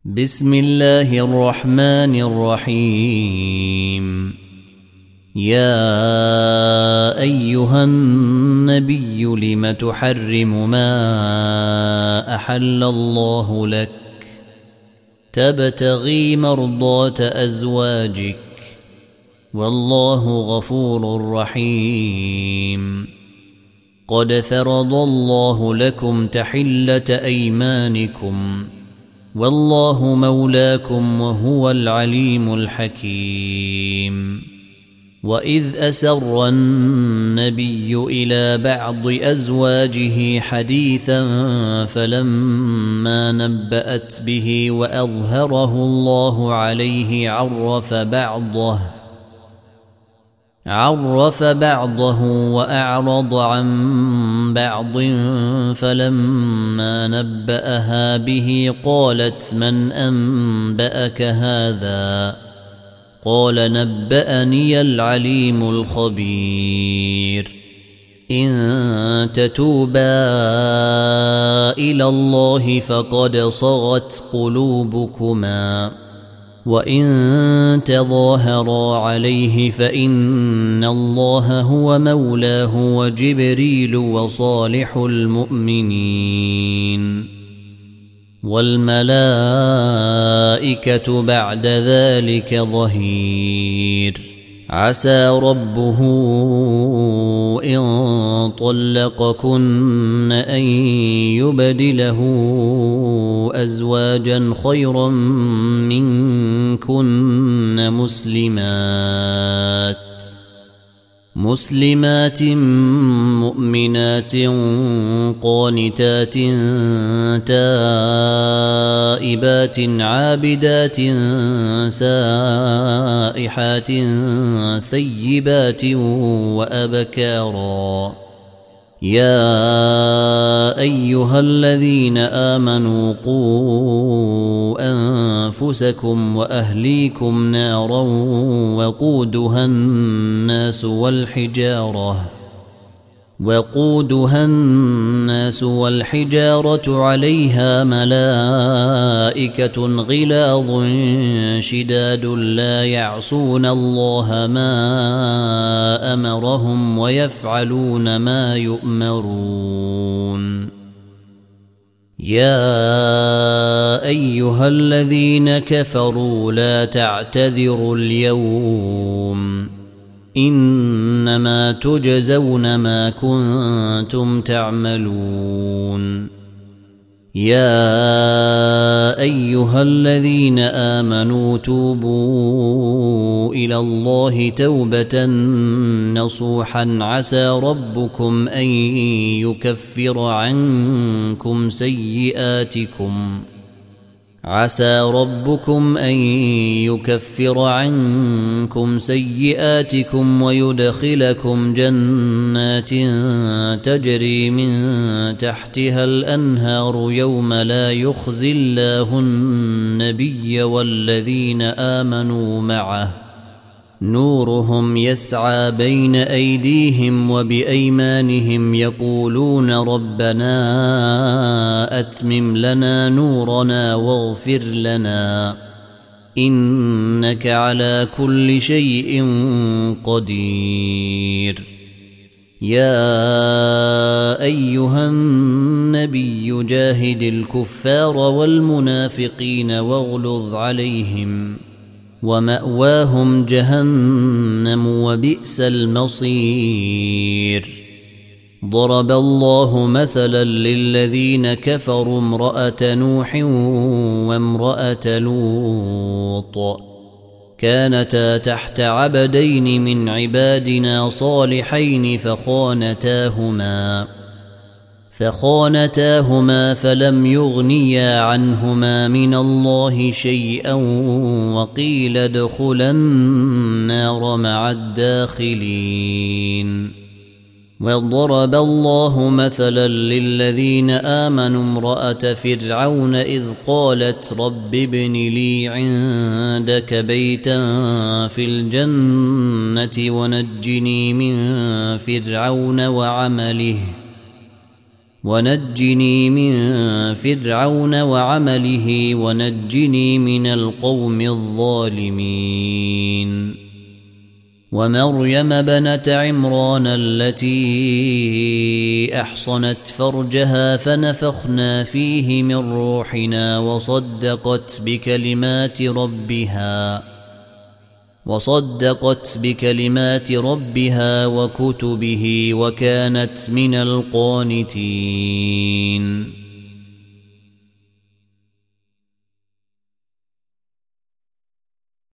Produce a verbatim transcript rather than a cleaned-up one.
بسم الله الرحمن الرحيم. يا أيها النبي لم تحرم ما أحل الله لك تبتغي مرضات أزواجك والله غفور رحيم. قد فرض الله لكم تحلة أيمانكم والله مولاكم وهو العليم الحكيم. وإذ أسر النبي إلى بعض أزواجه حديثا فلما نبأت به وأظهره الله عليه عرف بعضه عرف بعضه وأعرض عن بعض فلما نبأها به قالت من أنبأك هذا قال نبأني العليم الخبير. إن تتوبا إلى الله فقد صغت قلوبكما وإن تظاهرا عليه فإن الله هو مولاه وجبريل وصالح المؤمنين والملائكة بعد ذلك ظهير. عسى ربه إن طلقكن أن يبدله أزواجا خيرا منكن مسلمات مسلمات مؤمنات قانتات تائبات عابدات سائحات ثيبات وأبكارا. يا أيها الذين آمنوا قوا أنفسكم وأهليكم نارا وقودها الناس والحجارة وقودها الناس والحجارة عليها ملائكة غلاظ شداد لا يعصون الله ما أمرهم ويفعلون ما يؤمرون. يا أيها الذين كفروا لا تعتذروا اليوم إنما تجزون ما كنتم تعملون. يا أيها الذين آمنوا توبوا إلى الله توبة نصوحا عسى ربكم أن يكفر عنكم سيئاتكم عسى ربكم أن يكفر عنكم سيئاتكم ويدخلكم جنات تجري من تحتها الأنهار يوم لا يخزي الله النبي والذين آمنوا معه نورهم يسعى بين أيديهم وبأيمانهم يقولون ربنا أتمم لنا نورنا واغفر لنا إنك على كل شيء قدير. يا أيها النبي جاهد الكفار والمنافقين واغلظ عليهم ومأواهم جهنم وبئس المصير. ضرب الله مثلا للذين كفروا امرأة نوح وامرأة لوط كانتا تحت عبدين من عبادنا صالحين فخانتاهما فخانتاهما فلم يغنيا عنهما من الله شيئا وقيل ادخلا النار مع الداخلين. وضرب الله مثلا للذين آمنوا امرأة فرعون إذ قالت رب ابن لي عندك بيتا في الجنة ونجني من فرعون وعمله ونجني من فرعون وعمله ونجني من القوم الظالمين ومريم بنت عمران التي أحصنت فرجها فنفخنا فيه من روحنا وصدقت بكلمات ربها وصدقت بكلمات ربها وكتبه وكانت من القانتين